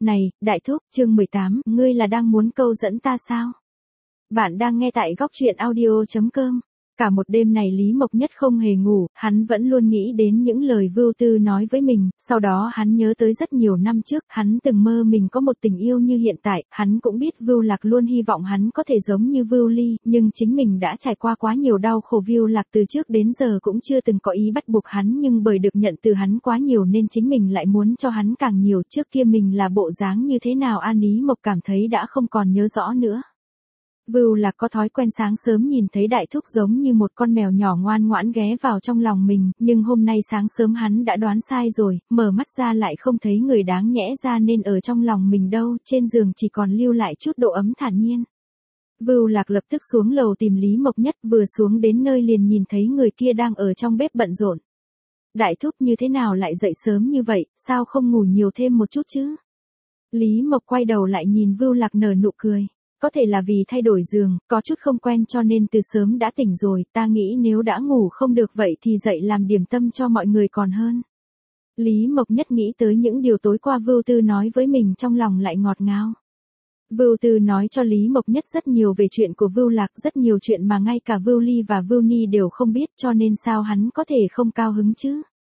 Này, đại thúc, chương 18, ngươi là đang muốn câu dẫn ta sao? Bạn đang nghe tại góc truyện audio.com. Cả một đêm này Lý Mộc Nhất không hề ngủ, hắn vẫn luôn nghĩ đến những lời Vưu Tư nói với mình, sau đó hắn nhớ tới rất nhiều năm trước, hắn từng mơ mình có một tình yêu như hiện tại, hắn cũng biết Vưu Lạc luôn hy vọng hắn có thể giống như Vưu Ly, nhưng chính mình đã trải qua quá nhiều đau khổ. Vưu Lạc từ trước đến giờ cũng chưa từng có ý bắt buộc hắn, nhưng bởi được nhận từ hắn quá nhiều nên chính mình lại muốn cho hắn càng nhiều. Trước kia mình là bộ dáng như thế nào Lý Mộc cảm thấy đã không còn nhớ rõ nữa. Vưu Lạc có thói quen sáng sớm nhìn thấy đại thúc giống như một con mèo nhỏ ngoan ngoãn ghé vào trong lòng mình, nhưng hôm nay sáng sớm hắn đã đoán sai rồi, mở mắt ra lại không thấy người đáng nhẽ ra nên ở trong lòng mình đâu, trên giường chỉ còn lưu lại chút độ ấm thản nhiên. Vưu Lạc lập tức xuống lầu tìm Lý Mộc Nhất, vừa xuống đến nơi liền nhìn thấy người kia đang ở trong bếp bận rộn. Đại thúc như thế nào lại dậy sớm như vậy, sao không ngủ nhiều thêm một chút chứ? Lý Mộc quay đầu lại nhìn Vưu Lạc nở nụ cười. Có thể là vì thay đổi giường, có chút không quen cho nên từ sớm đã tỉnh rồi, ta nghĩ nếu đã ngủ không được vậy thì dậy làm điểm tâm cho mọi người còn hơn. Lý Mộc Nhất nghĩ tới những điều tối qua Vưu Tư nói với mình trong lòng lại ngọt ngào. Vưu Tư nói cho Lý Mộc Nhất rất nhiều về chuyện của Vưu Lạc, rất nhiều chuyện mà ngay cả Vưu Ly và Vưu Ni đều không biết, cho nên sao hắn có thể không cao hứng chứ.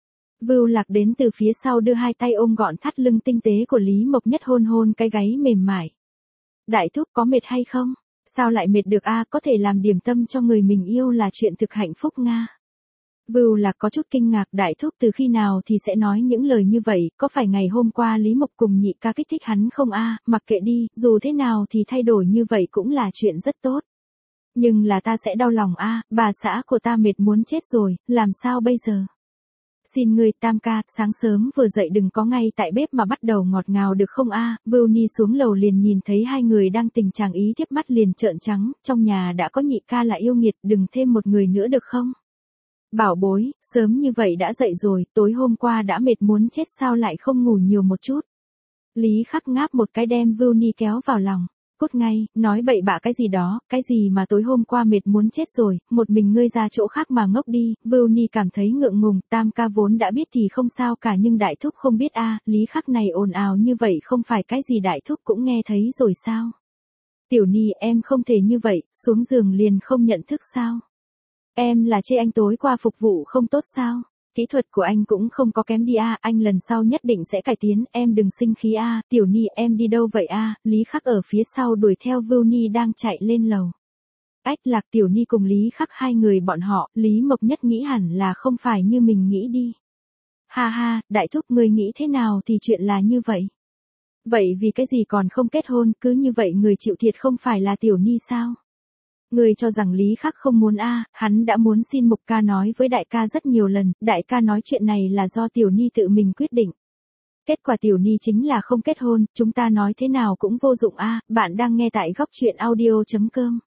Vưu Lạc đến từ phía sau đưa hai tay ôm gọn thắt lưng tinh tế của Lý Mộc Nhất, hôn hôn cái gáy mềm mại. Đại thúc có mệt hay không? Sao lại mệt được có thể làm điểm tâm cho người mình yêu là chuyện thực hạnh phúc Nga. Vưu Lạc có chút kinh ngạc, đại thúc từ khi nào thì sẽ nói những lời như vậy, có phải ngày hôm qua Lý Mộc cùng nhị ca kích thích hắn không mặc kệ đi, dù thế nào thì thay đổi như vậy cũng là chuyện rất tốt. Nhưng là ta sẽ đau lòng bà xã của ta mệt muốn chết rồi, làm sao bây giờ? Xin ngươi Tam ca, sáng sớm vừa dậy đừng có ngay tại bếp mà bắt đầu ngọt ngào được không Vưu Ni xuống lầu liền nhìn thấy hai người đang tình trạng ý thiếp mắt liền trợn trắng, trong nhà đã có nhị ca là yêu nghiệt, đừng thêm một người nữa được không? Bảo bối, sớm như vậy đã dậy rồi, tối hôm qua đã mệt muốn chết sao lại không ngủ nhiều một chút? Lý Khắc ngáp một cái đem Vưu Ni kéo vào lòng. Cút ngay, nói bậy bạ cái gì đó, cái gì mà tối hôm qua mệt muốn chết rồi, một mình ngươi ra chỗ khác mà ngốc đi. Vưu Ni cảm thấy ngượng ngùng, Tam ca vốn đã biết thì không sao cả nhưng đại thúc không biết Lý Khắc này ồn ào như vậy không phải cái gì đại thúc cũng nghe thấy rồi sao? Tiểu Ni em không thể như vậy, xuống giường liền không nhận thức sao? Em là chê anh tối qua phục vụ không tốt sao? Kỹ thuật của anh cũng không có kém đi anh lần sau nhất định sẽ cải tiến, em đừng sinh khí Tiểu Ni em đi đâu vậy Lý Khắc ở phía sau đuổi theo Vưu Ni đang chạy lên lầu. Ách Lạc, Tiểu Ni cùng Lý Khắc hai người bọn họ, Lý Mộc Nhất nghĩ hẳn là không phải như mình nghĩ đi. Ha ha, đại thúc ngươi nghĩ thế nào thì chuyện là như vậy. Vậy vì cái gì còn không kết hôn, cứ như vậy người chịu thiệt không phải là Tiểu Ni sao? Người cho rằng Lý Khắc không muốn hắn đã muốn xin Mục ca nói với đại ca rất nhiều lần, đại ca nói chuyện này là do Tiểu Ni tự mình quyết định. Kết quả Tiểu Ni chính là không kết hôn, chúng ta nói thế nào cũng vô dụng bạn đang nghe tại góc truyện audio.com.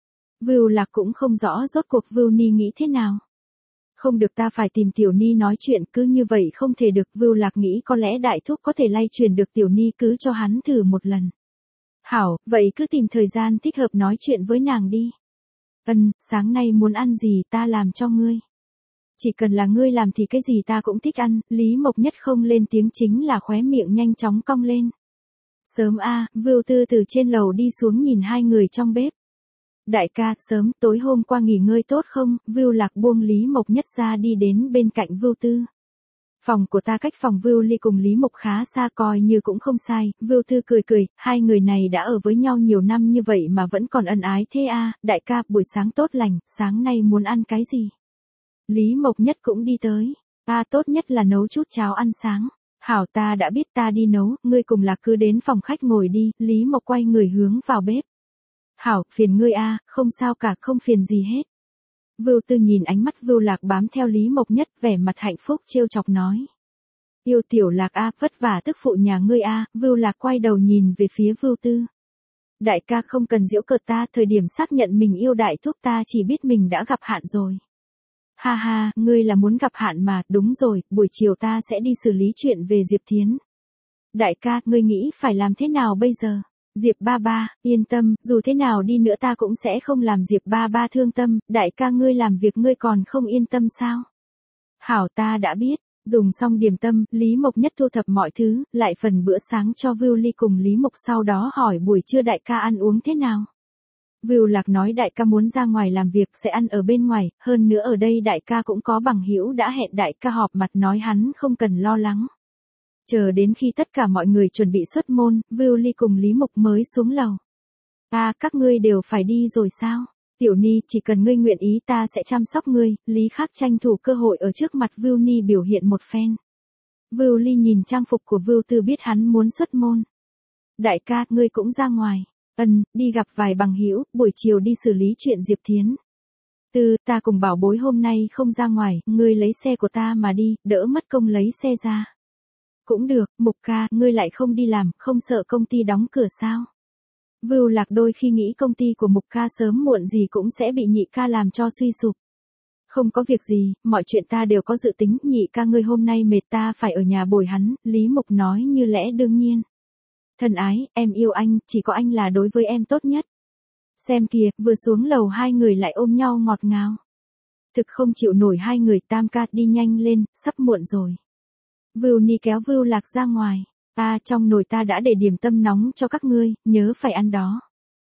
Vưu Lạc cũng không rõ rốt cuộc Vưu Ni nghĩ thế nào. Không được, ta phải tìm Tiểu Ni nói chuyện, cứ như vậy không thể được. Vưu Lạc nghĩ có lẽ đại thúc có thể lay truyền được Tiểu Ni, cứ cho hắn thử một lần. Hảo, vậy cứ tìm thời gian thích hợp nói chuyện với nàng đi. Sáng nay muốn ăn gì ta làm cho ngươi. Chỉ cần là ngươi làm thì cái gì ta cũng thích ăn. Lý Mộc Nhất không lên tiếng chính là khóe miệng nhanh chóng cong lên. Sớm Vưu Tư từ trên lầu đi xuống nhìn hai người trong bếp. Đại ca, sớm, tối hôm qua nghỉ ngơi tốt không? Vưu Lạc buông Lý Mộc Nhất ra đi đến bên cạnh Vưu Tư. Phòng của ta cách phòng Vưu Ly cùng Lý Mộc khá xa, coi như cũng không sai. Vưu Tư cười cười, hai người này đã ở với nhau nhiều năm như vậy mà vẫn còn ân ái thế Đại ca, buổi sáng tốt lành, sáng nay muốn ăn cái gì? Lý Mộc Nhất cũng đi tới. Tốt nhất là nấu chút cháo ăn sáng. Hảo, ta đã biết, ta đi nấu, ngươi cùng Lạc cứ đến phòng khách ngồi đi. Lý Mộc quay người hướng vào bếp. Hảo, phiền ngươi không sao cả, không phiền gì hết. Vưu Tư nhìn ánh mắt Vưu Lạc bám theo Lý Mộc Nhất, vẻ mặt hạnh phúc trêu chọc nói. Yêu tiểu Lạc vất vả tức phụ nhà ngươi Vưu Lạc quay đầu nhìn về phía Vưu Tư. Đại ca không cần giễu cợt ta, thời điểm xác nhận mình yêu đại thúc ta chỉ biết mình đã gặp hạn rồi. Ha ha, ngươi là muốn gặp hạn mà, đúng rồi, buổi chiều ta sẽ đi xử lý chuyện về Diệp Thiến. Đại ca, ngươi nghĩ phải làm thế nào bây giờ? Diệp ba ba, yên tâm, dù thế nào đi nữa ta cũng sẽ không làm Diệp ba ba thương tâm, đại ca ngươi làm việc ngươi còn không yên tâm sao? Hảo, ta đã biết. Dùng xong điểm tâm, Lý Mộc Nhất thu thập mọi thứ, lại phần bữa sáng cho Vưu Ly cùng Lý Mộc, sau đó hỏi buổi trưa đại ca ăn uống thế nào. Vưu Lạc nói đại ca muốn ra ngoài làm việc sẽ ăn ở bên ngoài, hơn nữa ở đây đại ca cũng có bằng hữu đã hẹn đại ca họp mặt nói hắn không cần lo lắng. Chờ đến khi tất cả mọi người chuẩn bị xuất môn, Vưu Ly cùng Lý Mộc mới xuống lầu. Các ngươi đều phải đi rồi sao? Tiểu Ni, chỉ cần ngươi nguyện ý ta sẽ chăm sóc ngươi. Lý Khắc tranh thủ cơ hội ở trước mặt Vưu Ni biểu hiện một phen. Vưu Ly nhìn trang phục của Vưu Tư biết hắn muốn xuất môn. Đại ca, ngươi cũng ra ngoài. Đi gặp vài bằng hữu, buổi chiều đi xử lý chuyện Diệp Thiến. Ta cùng bảo bối hôm nay không ra ngoài, ngươi lấy xe của ta mà đi, đỡ mất công lấy xe ra. Cũng được, Mục ca, ngươi lại không đi làm, không sợ công ty đóng cửa sao? Vưu Lạc đôi khi nghĩ công ty của Mục ca sớm muộn gì cũng sẽ bị nhị ca làm cho suy sụp. Không có việc gì, mọi chuyện ta đều có dự tính, nhị ca ngươi hôm nay mệt ta phải ở nhà bồi hắn, Lý Mục nói như lẽ đương nhiên. Thân ái, em yêu anh, chỉ có anh là đối với em tốt nhất. Xem kìa, vừa xuống lầu hai người lại ôm nhau ngọt ngào. Thực không chịu nổi hai người, Tam ca đi nhanh lên, sắp muộn rồi. Vưu Ni kéo Vưu Lạc ra ngoài. Trong nồi ta đã để điểm tâm nóng cho các ngươi, nhớ phải ăn đó.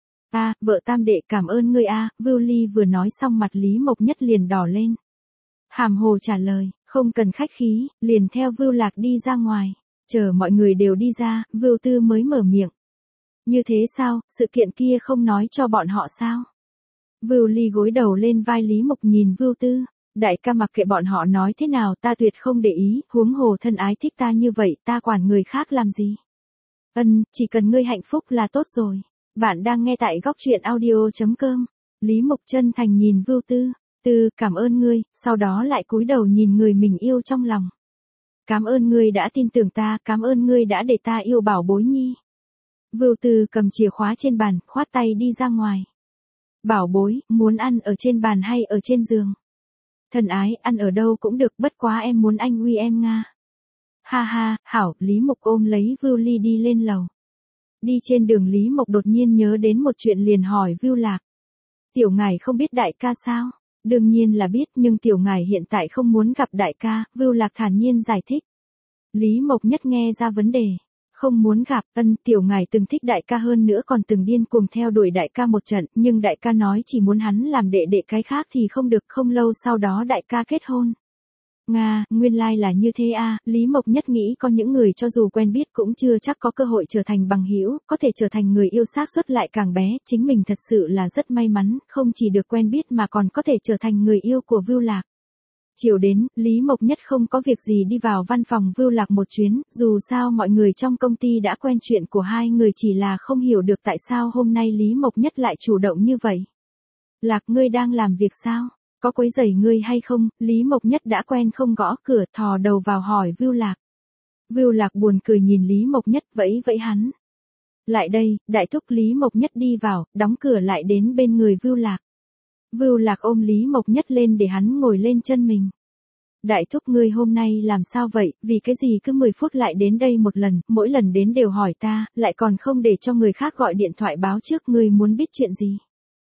Vợ Tam đệ cảm ơn ngươi Vưu Ly vừa nói xong mặt Lý Mộc Nhất liền đỏ lên. Hàm hồ trả lời, không cần khách khí, liền theo Vưu Lạc đi ra ngoài. Chờ mọi người đều đi ra, Vưu Tư mới mở miệng. Như thế sao, sự kiện kia không nói cho bọn họ sao? Vưu Ly gối đầu lên vai Lý Mộc nhìn Vưu Tư. Đại ca mặc kệ bọn họ nói thế nào ta tuyệt không để ý, huống hồ thân ái thích ta như vậy ta quản người khác làm gì. Chỉ cần ngươi hạnh phúc là tốt rồi. Bạn đang nghe tại góc truyện audio.com. Lý Mộc chân thành nhìn Vưu Tư, cảm ơn ngươi, sau đó lại cúi đầu nhìn người mình yêu trong lòng. Cảm ơn ngươi đã tin tưởng ta, cảm ơn ngươi đã để ta yêu bảo bối nhi. Vưu Tư cầm chìa khóa trên bàn, khoát tay đi ra ngoài. Bảo bối, muốn ăn ở trên bàn hay ở trên giường? Thân ái, ăn ở đâu cũng được, bất quá em muốn anh uy em Nga. Ha ha, hảo, Lý Mộc ôm lấy Vưu Ly đi lên lầu. Đi trên đường Lý Mộc đột nhiên nhớ đến một chuyện liền hỏi Vưu Lạc. Tiểu ngài không biết đại ca sao? Đương nhiên là biết, nhưng tiểu ngài hiện tại không muốn gặp đại ca, Vưu Lạc thản nhiên giải thích. Lý Mộc Nhất nghe ra vấn đề. Không muốn gặp, tiểu ngài từng thích đại ca hơn nữa còn từng điên cuồng theo đuổi đại ca một trận, nhưng đại ca nói chỉ muốn hắn làm đệ đệ cái khác thì không được, không lâu sau đó đại ca kết hôn. Nga, nguyên lai là như thế Lý Mộc Nhất nghĩ có những người cho dù quen biết cũng chưa chắc có cơ hội trở thành bằng hữu, có thể trở thành người yêu xác suất lại càng bé, chính mình thật sự là rất may mắn, không chỉ được quen biết mà còn có thể trở thành người yêu của Vưu Lạc. Chiều đến, Lý Mộc Nhất không có việc gì đi vào văn phòng Vưu Lạc một chuyến, dù sao mọi người trong công ty đã quen chuyện của hai người, chỉ là không hiểu được tại sao hôm nay Lý Mộc Nhất lại chủ động như vậy. Lạc, ngươi đang làm việc sao? Có quấy rầy ngươi hay không? Lý Mộc Nhất đã quen không gõ cửa, thò đầu vào hỏi Vưu Lạc. Vưu Lạc buồn cười nhìn Lý Mộc Nhất, vẫy vẫy hắn. Lại đây, đại thúc. Lý Mộc Nhất đi vào, đóng cửa lại đến bên người Vưu Lạc. Vưu Lạc ôm Lý Mộc Nhất lên để hắn ngồi lên chân mình. Đại thúc, ngươi hôm nay làm sao vậy, vì cái gì cứ 10 phút lại đến đây một lần, mỗi lần đến đều hỏi ta, lại còn không để cho người khác gọi điện thoại báo trước, ngươi muốn biết chuyện gì?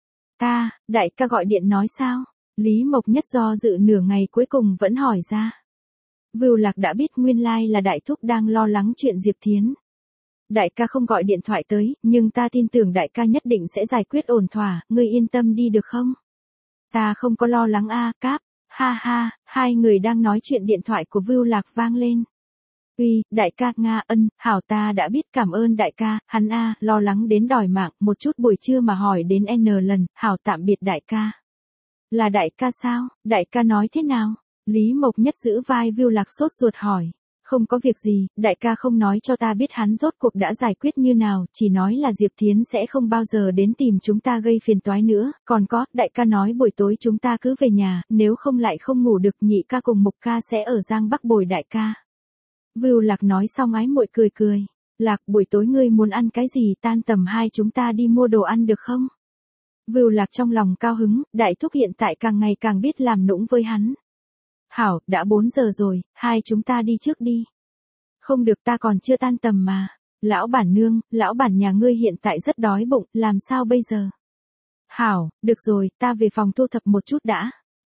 Đại ca gọi điện nói sao? Lý Mộc Nhất do dự nửa ngày cuối cùng vẫn hỏi ra. Vưu Lạc đã biết nguyên lai là đại thúc đang lo lắng chuyện Diệp Thiến. Đại ca không gọi điện thoại tới, nhưng ta tin tưởng đại ca nhất định sẽ giải quyết ổn thỏa, ngươi yên tâm đi được không? Ta không có lo lắng Cáp. Ha ha, hai người đang nói chuyện điện thoại của Vưu Lạc vang lên. Uy, đại ca Nga, hảo ta đã biết, cảm ơn đại ca, hắn lo lắng đến đòi mạng, một chút buổi trưa mà hỏi đến N lần, hảo tạm biệt đại ca. Là đại ca sao, đại ca nói thế nào? Lý Mộc Nhất giữ vai Vưu Lạc sốt ruột hỏi. Không có việc gì, đại ca không nói cho ta biết hắn rốt cuộc đã giải quyết như nào, chỉ nói là Diệp Thiến sẽ không bao giờ đến tìm chúng ta gây phiền toái nữa, còn có, đại ca nói buổi tối chúng ta cứ về nhà, nếu không lại không ngủ được, nhị ca cùng Mục ca sẽ ở Giang Bắc bồi đại ca. Vưu Lạc nói xong ái muội cười cười. Lạc, buổi tối ngươi muốn ăn cái gì, tan tầm 2 chúng ta đi mua đồ ăn được không? Vưu Lạc trong lòng cao hứng, đại thúc hiện tại càng ngày càng biết làm nũng với hắn. Hảo, đã 4 giờ rồi, hai chúng ta đi trước đi. Không được, ta còn chưa tan tầm mà. Lão bản nương, lão bản nhà ngươi hiện tại rất đói bụng, làm sao bây giờ? Hảo, được rồi, ta về phòng thu thập một chút đã.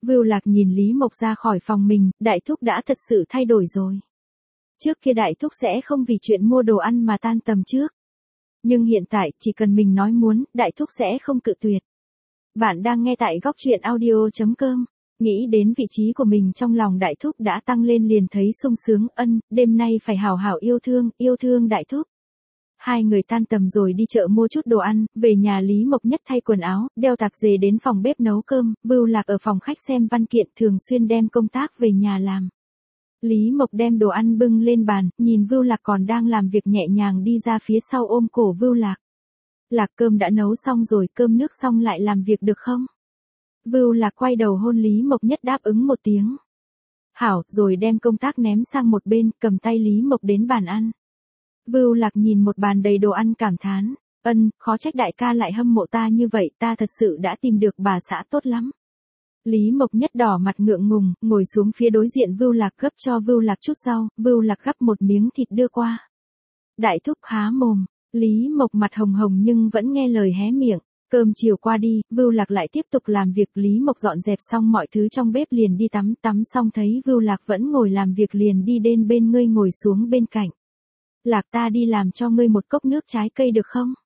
Vưu Lạc nhìn Lý Mộc ra khỏi phòng mình, đại thúc đã thật sự thay đổi rồi. Trước kia đại thúc sẽ không vì chuyện mua đồ ăn mà tan tầm trước. Nhưng hiện tại, chỉ cần mình nói muốn, đại thúc sẽ không cự tuyệt. Bạn đang nghe tại góc truyện audio.com. Nghĩ đến vị trí của mình trong lòng đại thúc đã tăng lên liền thấy sung sướng, đêm nay phải hảo hảo yêu thương đại thúc. Hai người tan tầm rồi đi chợ mua chút đồ ăn, về nhà Lý Mộc Nhất thay quần áo, đeo tạp dề đến phòng bếp nấu cơm, Vưu Lạc ở phòng khách xem văn kiện thường xuyên đem công tác về nhà làm. Lý Mộc đem đồ ăn bưng lên bàn, nhìn Vưu Lạc còn đang làm việc nhẹ nhàng đi ra phía sau ôm cổ Vưu Lạc. Lạc cơm đã nấu xong rồi, cơm nước xong lại làm việc được không? Vưu Lạc quay đầu hôn Lý Mộc Nhất đáp ứng một tiếng. Hảo, rồi đem công tác ném sang một bên, cầm tay Lý Mộc đến bàn ăn. Vưu Lạc nhìn một bàn đầy đồ ăn cảm thán, khó trách đại ca lại hâm mộ ta như vậy, ta thật sự đã tìm được bà xã tốt lắm. Lý Mộc Nhất đỏ mặt ngượng ngùng, ngồi xuống phía đối diện Vưu Lạc gấp cho Vưu Lạc chút rau, Vưu Lạc gắp một miếng thịt đưa qua. Đại thúc há mồm, Lý Mộc mặt hồng hồng nhưng vẫn nghe lời hé miệng. Cơm chiều qua đi, Vưu Lạc lại tiếp tục làm việc, Lý Mộc dọn dẹp xong mọi thứ trong bếp liền đi tắm xong thấy Vưu Lạc vẫn ngồi làm việc liền đi đến bên ngươi ngồi xuống bên cạnh. Lạc ta đi làm cho ngươi một cốc nước trái cây được không?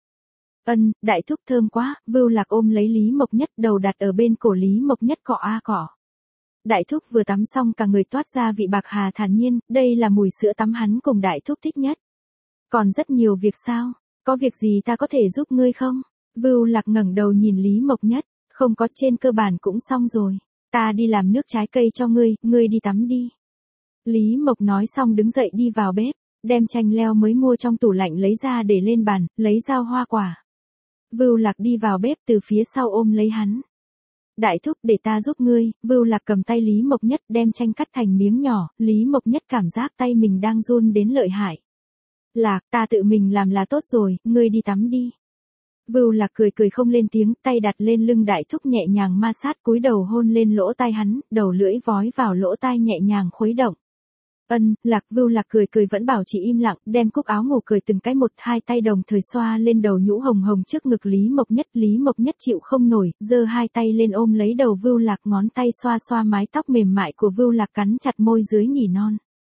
Đại thúc thơm quá, Vưu Lạc ôm lấy Lý Mộc Nhất đầu đặt ở bên cổ Lý Mộc Nhất cọ a cọ. Đại thúc vừa tắm xong cả người toát ra vị bạc hà thản nhiên, đây là mùi sữa tắm hắn cùng đại thúc thích nhất. Còn rất nhiều việc sao? Có việc gì ta có thể giúp ngươi không? Vưu Lạc ngẩng đầu nhìn Lý Mộc Nhất, không có, trên cơ bản cũng xong rồi. Ta đi làm nước trái cây cho ngươi đi tắm đi. Lý Mộc nói xong đứng dậy đi vào bếp, đem chanh leo mới mua trong tủ lạnh lấy ra để lên bàn, lấy dao hoa quả. Vưu Lạc đi vào bếp từ phía sau ôm lấy hắn. Đại thúc để ta giúp ngươi, Vưu Lạc cầm tay Lý Mộc Nhất đem chanh cắt thành miếng nhỏ, Lý Mộc Nhất cảm giác tay mình đang run đến lợi hại. Lạc, ta tự mình làm là tốt rồi, ngươi đi tắm đi. Vưu Lạc cười không lên tiếng, tay đặt lên lưng đại thúc nhẹ nhàng ma sát, cúi đầu hôn lên lỗ tai hắn, đầu lưỡi vói vào lỗ tai nhẹ nhàng khuấy động. Lạc, Vưu Lạc cười vẫn bảo chỉ im lặng, đem cúc áo ngủ cười từng cái một, hai tay đồng thời xoa lên đầu nhũ hồng hồng trước ngực Lý Mộc Nhất chịu không nổi, giơ hai tay lên ôm lấy đầu Vưu Lạc, ngón tay xoa mái tóc mềm mại của Vưu Lạc, cắn chặt môi dưới nỉ non.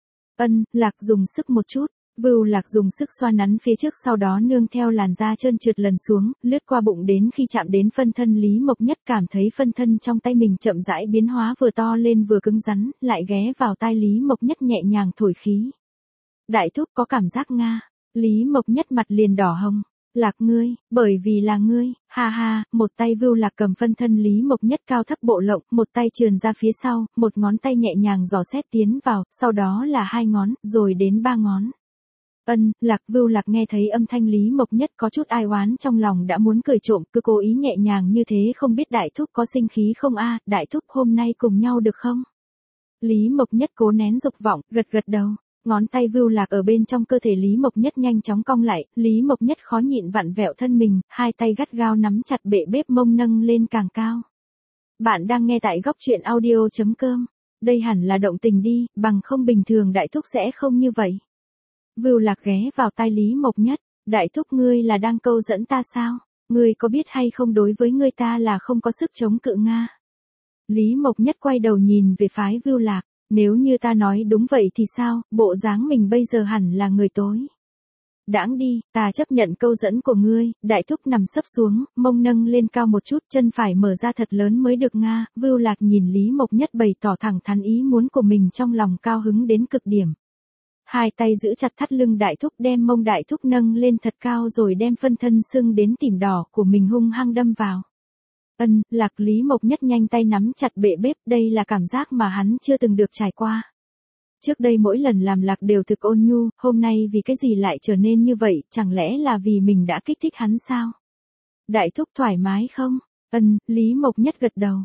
Lạc dùng sức một chút. Vưu Lạc dùng sức xoa nắn phía trước, sau đó nương theo làn da trơn trượt lần xuống, lướt qua bụng đến khi chạm đến phân thân Lý Mộc Nhất cảm thấy phân thân trong tay mình chậm rãi biến hóa, vừa to lên vừa cứng rắn, lại ghé vào tai Lý Mộc Nhất nhẹ nhàng thổi khí. Đại thúc có cảm giác nga. Lý Mộc Nhất mặt liền đỏ hồng. Lạc ngươi, bởi vì là ngươi, ha ha, một tay Vưu Lạc cầm phân thân Lý Mộc Nhất cao thấp bộ lộng, một tay trườn ra phía sau, một ngón tay nhẹ nhàng dò xét tiến vào, sau đó là hai ngón, rồi đến ba ngón. Lạc, Vưu Lạc nghe thấy âm thanh Lý Mộc Nhất có chút ai oán trong lòng đã muốn cười trộm, cứ cố ý nhẹ nhàng như thế, không biết đại thúc có sinh khí không a? Đại thúc hôm nay cùng nhau được không? Lý Mộc Nhất cố nén dục vọng, gật đầu. Ngón tay Vưu Lạc ở bên trong cơ thể Lý Mộc Nhất nhanh chóng cong lại, Lý Mộc Nhất khó nhịn vặn vẹo thân mình, hai tay gắt gao nắm chặt bệ bếp, mông nâng lên càng cao. Bạn đang nghe tại góc truyện audio.com. Đây hẳn là động tình đi, bằng không bình thường đại thúc sẽ không như vậy. Vưu Lạc ghé vào tai Lý Mộc Nhất, đại thúc ngươi là đang câu dẫn ta sao? Ngươi có biết hay không, đối với ngươi ta là không có sức chống cự nga. Lý Mộc Nhất quay đầu nhìn về phái Vưu Lạc, nếu như ta nói đúng vậy thì sao, bộ dáng mình bây giờ hẳn là người tối. Đãng đi, ta chấp nhận câu dẫn của ngươi, đại thúc nằm sấp xuống, mông nâng lên cao một chút, chân phải mở ra thật lớn mới được nga. Vưu Lạc nhìn Lý Mộc Nhất bày tỏ thẳng thắn ý muốn của mình, trong lòng cao hứng đến cực điểm. Hai tay giữ chặt thắt lưng đại thúc, đem mông đại thúc nâng lên thật cao rồi đem phân thân sưng đến tím đỏ của mình hung hăng đâm vào. Lạc, Lý Mộc Nhất nhanh tay nắm chặt bệ bếp, đây là cảm giác mà hắn chưa từng được trải qua. Trước đây mỗi lần làm Lạc đều thực ôn nhu, hôm nay vì cái gì lại trở nên như vậy, chẳng lẽ là vì mình đã kích thích hắn sao? Đại thúc thoải mái không? Lý Mộc Nhất gật đầu.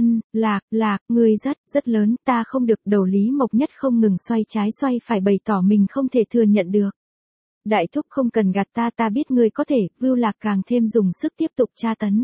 Lạc, ngươi rất lớn, ta không được. Đầu Lý Mộc Nhất không ngừng xoay trái xoay phải bày tỏ mình không thể thừa nhận được. Đại thúc không cần gạt ta biết ngươi có thể. Vưu Lạc càng thêm dùng sức tiếp tục tra tấn.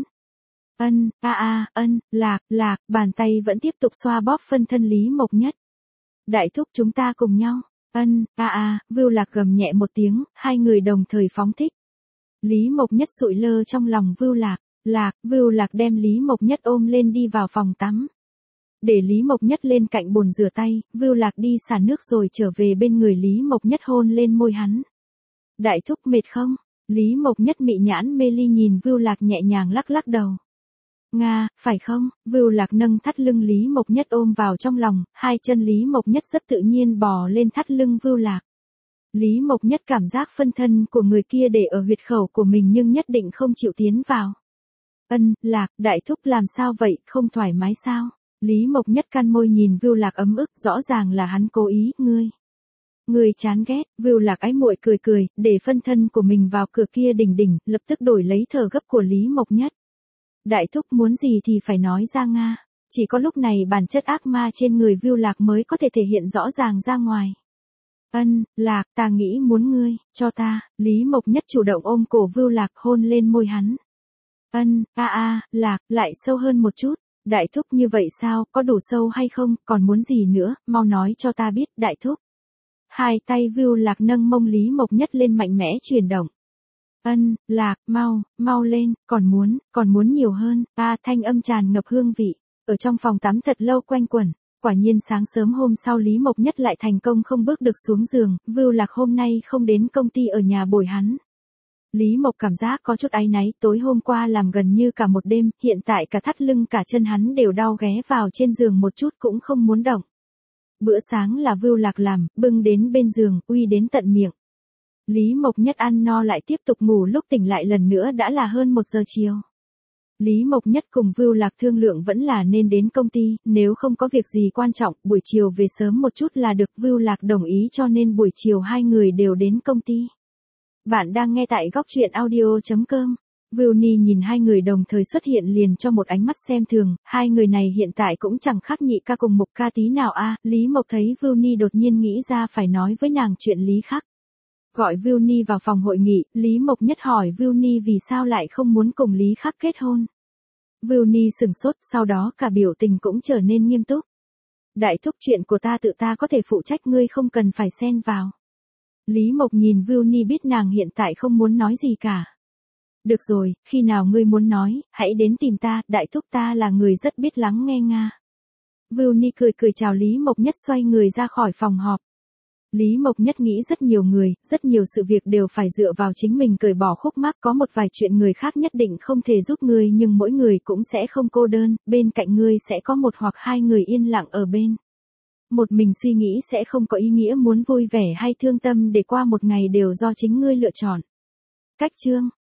Lạc, bàn tay vẫn tiếp tục xoa bóp phân thân Lý Mộc Nhất. Đại thúc chúng ta cùng nhau. Vưu Lạc gầm nhẹ một tiếng, hai người đồng thời phóng thích. Lý Mộc Nhất sụi lơ trong lòng Vưu Lạc. Vưu Lạc đem Lý Mộc Nhất ôm lên đi vào phòng tắm. Để Lý Mộc Nhất lên cạnh bồn rửa tay, Vưu Lạc đi xả nước rồi trở về bên người Lý Mộc Nhất hôn lên môi hắn. Đại thúc mệt không? Lý Mộc Nhất mị nhãn mê ly nhìn Vưu Lạc nhẹ nhàng lắc lắc đầu. Nga, phải không? Vưu Lạc nâng thắt lưng Lý Mộc Nhất ôm vào trong lòng, hai chân Lý Mộc Nhất rất tự nhiên bò lên thắt lưng Vưu Lạc. Lý Mộc Nhất cảm giác phân thân của người kia để ở huyệt khẩu của mình nhưng nhất định không chịu tiến vào. Lạc, đại thúc làm sao vậy, không thoải mái sao? Lý Mộc Nhất cắn môi nhìn Vưu Lạc ấm ức, rõ ràng là hắn cố ý, Ngươi chán ghét. Vưu Lạc ái muội cười cười, để phân thân của mình vào cửa kia đỉnh, lập tức đổi lấy thở gấp của Lý Mộc Nhất. Đại thúc muốn gì thì phải nói ra Nga. Chỉ có lúc này bản chất ác ma trên người Vưu Lạc mới có thể thể hiện rõ ràng ra ngoài. Lạc, ta nghĩ muốn ngươi, cho ta. Lý Mộc Nhất chủ động ôm cổ Vưu Lạc hôn lên môi hắn. Lạc, lại sâu hơn một chút. Đại thúc như vậy sao, có đủ sâu hay không, còn muốn gì nữa, mau nói cho ta biết, đại thúc. Hai tay Vưu Lạc nâng mông Lý Mộc Nhất lên mạnh mẽ chuyển động. Lạc, mau lên, còn muốn nhiều hơn. Thanh âm tràn ngập hương vị. Ở trong phòng tắm thật lâu quanh quẩn. Quả nhiên sáng sớm hôm sau Lý Mộc Nhất lại thành công không bước được xuống giường, Vưu Lạc hôm nay không đến công ty ở nhà bồi hắn. Lý Mộc cảm giác có chút áy náy, tối hôm qua làm gần như cả một đêm, hiện tại cả thắt lưng cả chân hắn đều đau, ghé vào trên giường một chút cũng không muốn động. Bữa sáng là Vưu Lạc làm, bưng đến bên giường, uy đến tận miệng. Lý Mộc Nhất ăn no lại tiếp tục ngủ, lúc tỉnh lại lần nữa đã là hơn 1 giờ chiều. Lý Mộc Nhất cùng Vưu Lạc thương lượng vẫn là nên đến công ty, nếu không có việc gì quan trọng, buổi chiều về sớm một chút là được. Vưu Lạc đồng ý cho nên buổi chiều hai người đều đến công ty. Bạn đang nghe tại góc truyện audio.com. Vưu Ni nhìn hai người đồng thời xuất hiện liền cho một ánh mắt xem thường, hai người này hiện tại cũng chẳng khác nhị ca cùng Mộc ca tí nào Lý Mộc thấy Vưu Ni đột nhiên nghĩ ra phải nói với nàng chuyện Lý Khắc. Gọi Vưu Ni vào phòng hội nghị, Lý Mộc Nhất hỏi Vưu Ni vì sao lại không muốn cùng Lý Khắc kết hôn. Vưu Ni sửng sốt, sau đó cả biểu tình cũng trở nên nghiêm túc. Đại thúc, chuyện của ta tự ta có thể phụ trách, ngươi không cần phải xen vào. Lý Mộc nhìn Vưu Ni biết nàng hiện tại không muốn nói gì cả. Được rồi, khi nào ngươi muốn nói, hãy đến tìm ta, đại thúc ta là người rất biết lắng nghe Nga. Vưu Ni cười chào Lý Mộc Nhất xoay người ra khỏi phòng họp. Lý Mộc Nhất nghĩ rất nhiều người, rất nhiều sự việc đều phải dựa vào chính mình cởi bỏ khúc mắc, có một vài chuyện người khác nhất định không thể giúp ngươi nhưng mỗi người cũng sẽ không cô đơn, bên cạnh ngươi sẽ có một hoặc hai người yên lặng ở bên. Một mình suy nghĩ sẽ không có ý nghĩa, muốn vui vẻ hay thương tâm để qua một ngày đều do chính ngươi lựa chọn. Cách chương